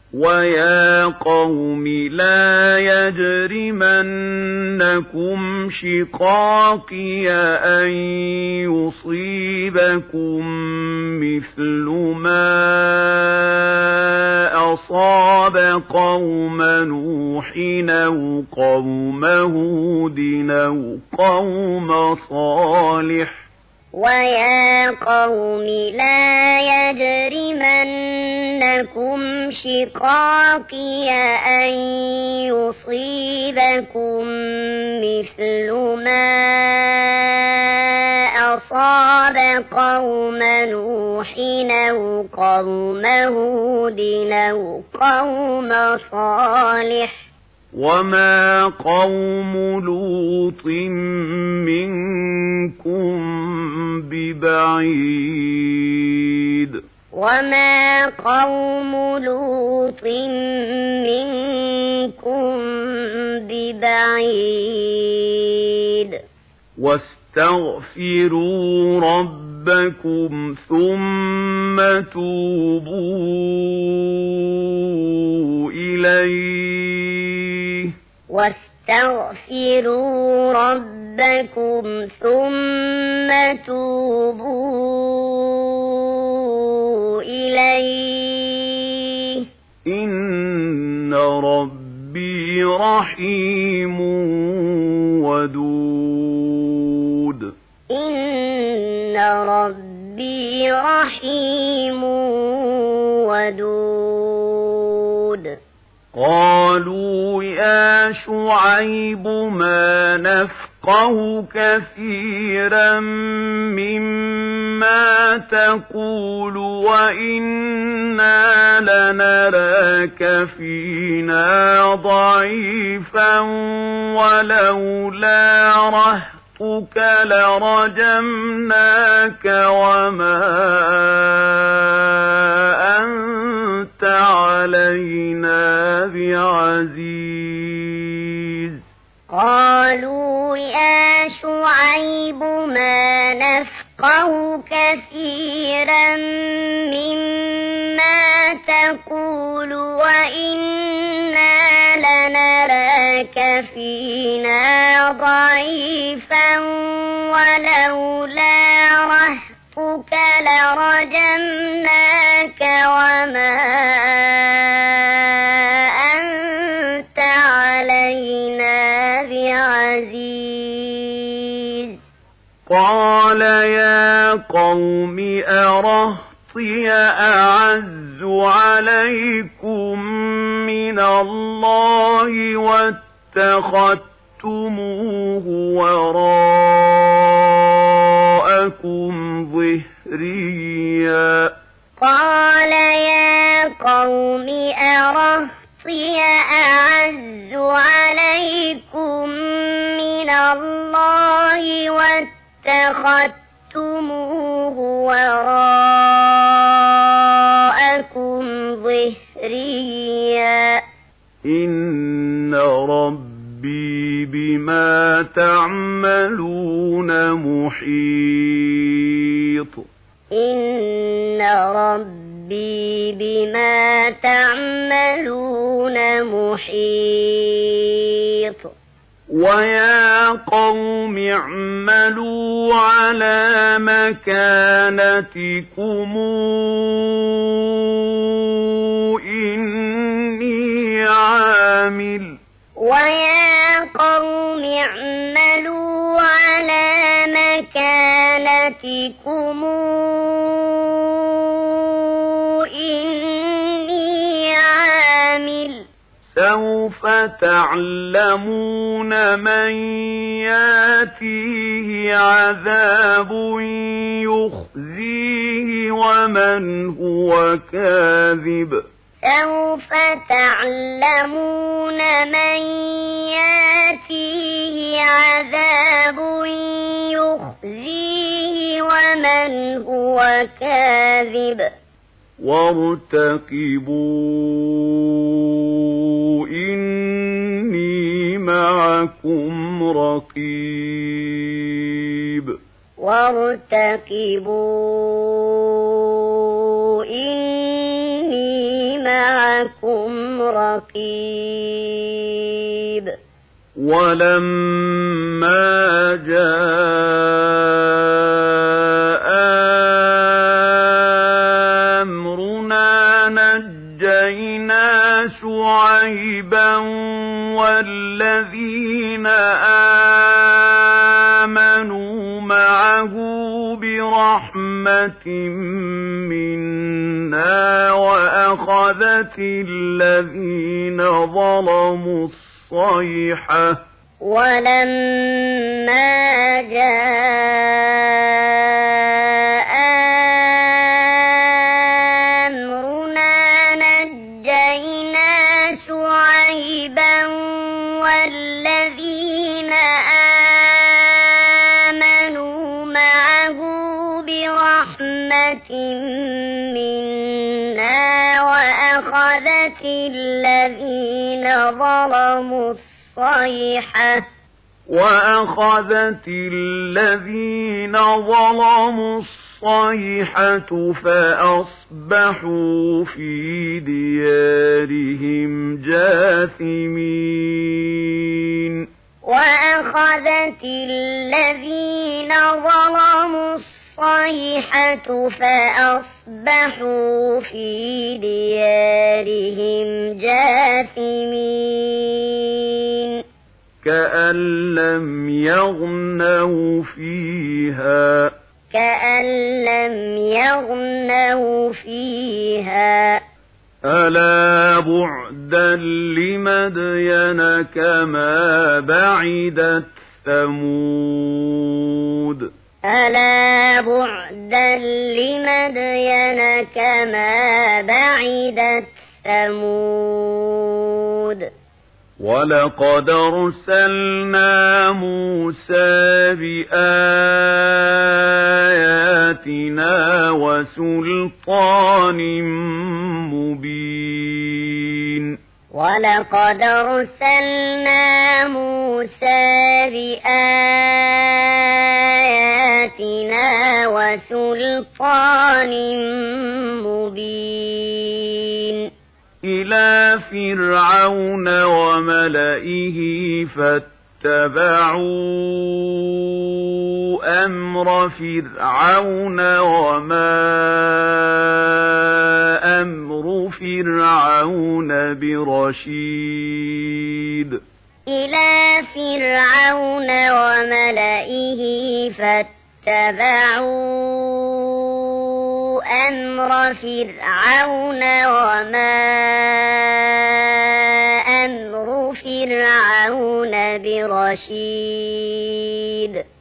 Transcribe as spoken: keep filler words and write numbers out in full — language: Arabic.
ويا قوم لا يجرمنكم شقاقي أن يصيبكم مثل ما أصاب قوم نوح أو قوم هود أو قوم صالح ويا قوم لا يجرمنكم شقاقي أن يصيبكم مثل ما أصاب قوم نوح أو قوم هود أو قوم صالح وما قوم لوط منكم ببعيد وما قوم لوط منكم ببعيد واستغفروا ربكم ثم توبوا إليه واستغفروا ربكم ثم توبوا إليه إن ربي رحيم ودود إن ربي رحيم ودود قالوا يا شعيب ما نفقه كثيرا مما تقول وإنا لنراك فينا ضعيفا ولولا رهطك لرجمناك وما أنت علينا بعزيز قالوا يا شعيب ما نفقه كثيرا مما تقول وإنا لنراك فينا ضعيفا ولولا رهطك لرجمناك وما أنت علينا بعزيز قال يا قوم أرهطي أعز عليكم من الله واتخذتموه وراءكم ظهريا قال يا قوم أرهطي أعز عليكم من الله واتخذتموه وراءكم ظهريا إن ربي بما تعملون محيط إن ربي بما تعملون محيط ويا قوم اعملوا على مكانتكم إني عامل ويا قوم اعملوا على مكانتكم إني عامل سوف تعلمون من ياتيه عذاب يخزيه ومن هو كاذب سوف تعلمون من ياتيه عذاب يخزيه ومن هو كاذب وارتقبوا إني معكم رقيب وارتقبوا إني معكم معكم رقيب ولما جاء أمرنا نجينا شعيبا والذين آمنوا معه برحمة منا وأخذت الذين ظلموا الصيحة ولما جاء أمرنا نجينا شعيبا والذين آمنوا معه برحمة منا وأخذت الذين ظلموا الصيحة وأخذت الذين ظلموا الصيحة فأصبحوا في ديارهم جاثمين وأخذت الذين ظلموا الصيحة فأصبحوا في ديارهم جاثمين كأن لم يغنوا فيها كأن لم يغنوا فيها ألا بعدا لمدين كما بعدت ثمود ألا بعدا لمدين كما بعدت ثمود ولقد أرسلنا موسى بآياتنا وسلطان مبين ولقد أرسلنا موسى بآياتنا وسلطان مبين إلى فرعون وملئه فاتبعوا أمر فرعون وما أمر فرعون برشيد إلى فرعون وملئه فاتبعوا أمر فرعون وما أمر فرعون برشيد